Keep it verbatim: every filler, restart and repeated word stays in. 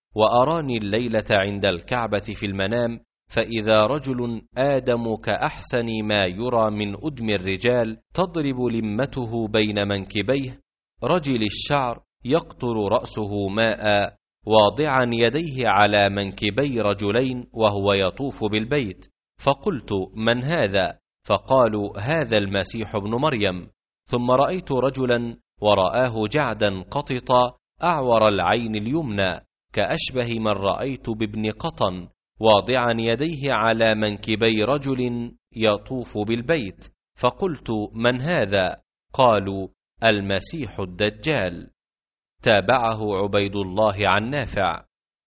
وأراني الليلة عند الكعبة في المنام، فإذا رجل آدم كأحسن ما يرى من أدم الرجال، تضرب لمته بين منكبيه، رجل الشعر، يقطر رأسه ماء، واضعا يديه على منكبي رجلين وهو يطوف بالبيت. فقلت: من هذا؟ فقالوا: هذا المسيح ابن مريم. ثم رأيت رجلا ورآه جعدا قططا أعور العين اليمنى، كأشبه من رأيت بابن قطن، واضعا يديه على منكبي رجل يطوف بالبيت. فقلت: من هذا؟ قالوا: المسيح الدجال. تابعه عبيد الله عن نافع.